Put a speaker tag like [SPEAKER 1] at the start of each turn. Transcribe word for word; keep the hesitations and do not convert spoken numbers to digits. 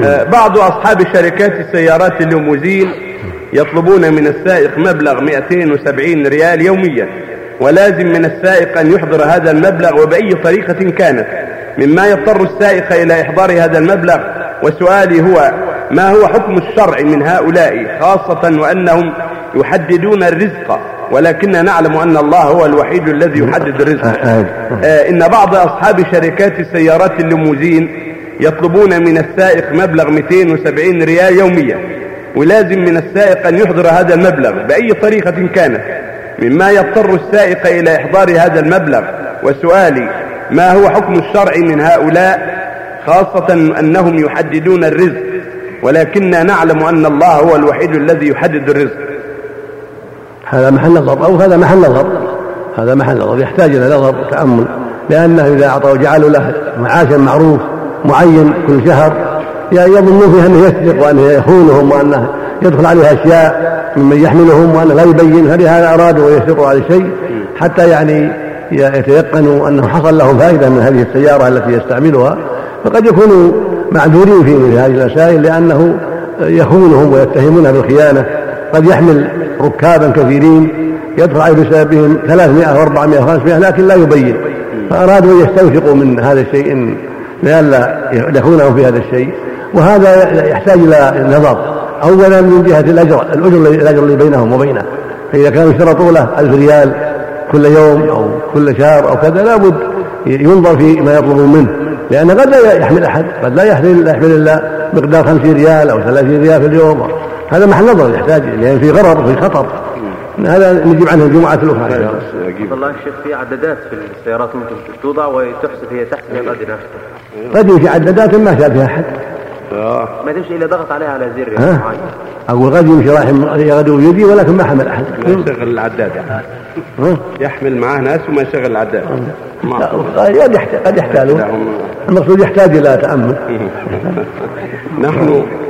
[SPEAKER 1] بعض أصحاب شركات السيارات الليموزين يطلبون من السائق مبلغ مئتين وسبعين ريال يوميا، ولازم من السائق أن يحضر هذا المبلغ وبأي طريقة كانت، مما يضطر السائق إلى إحضار هذا المبلغ. وسؤالي هو: ما هو حكم الشرع من هؤلاء، خاصة وأنهم يحددون الرزق ولكننا نعلم أن الله هو الوحيد الذي يحدد الرزق؟ آه إن بعض أصحاب شركات السيارات الليموزين يطلبون من السائق مبلغ مئتين وسبعين ريال يوميا، ولازم من السائق أن يحضر هذا المبلغ بأي طريقة كانت، مما يضطر السائق إلى إحضار هذا المبلغ. وسؤالي: ما هو حكم الشرع من هؤلاء، خاصة أنهم يحددون الرزق ولكننا نعلم أن الله هو الوحيد الذي يحدد الرزق؟
[SPEAKER 2] هذا محل نظر، أو هذا محل نظر، هذا محل نظر يحتاج إلى نظر وتأمل، لأنه إذا أعطوا جعلوا له معاشا معروف معين كل شهر يظنون فيها أنه يسرق وأنه يخونهم وأنه يدخل عليها أشياء ممن يحملهم وأنه لا يبين، فلهذا أرادوا ويسرقوا على شيء حتى يعني يتيقنوا أنه حصل لهم فائدة من هذه السيارة التي يستعملها، فقد يكونوا معذورين في مثل هذه المسائل لأنه يخونهم ويتهمونها بالخيانة. قد يحمل ركابا كثيرين يدخل عليه بسببهم ثلاثمائة وأربعمائة وخمسمائة لكن لا يبين، فأرادوا أن يستوثقوا من هذا الشيء لئلا يخونهم في هذا الشيء. وهذا يحتاج إلى نظر، أولا من جهة الأجر الأجر اللي بينهم وبينه، فإذا كانوا يشترطوا له ألف ريال كل يوم أو كل شهر أو كذا لابد ينظر في ما يطلبون منه، لأن قد لا يحمل أحد، قد لا يحمل إلا مقدار خمسين ريال أو ثلاثين ريال في اليوم، هذا محل نظر يحتاج، لأن في غرر وفي خطر. هذا نجيب عنه الجمعة الأخرى.
[SPEAKER 3] الله الشيخ، في عدادات في السيارات ممكن توضع وتحسب هي تحت الأدنى،
[SPEAKER 2] قد يمشي عدادات ما شاء فيها أحد،
[SPEAKER 3] ما تمشي إلا ضغط عليها على زر معين،
[SPEAKER 2] أقول قد يمشي راح يغدو يدي ولكن ما حمل أحد،
[SPEAKER 1] يشغل العداد يعني. يحمل معاه ناس وما يشغل العداد،
[SPEAKER 2] قد يحتاجون، المقصود يحتاج إلى تأمل.
[SPEAKER 1] نحن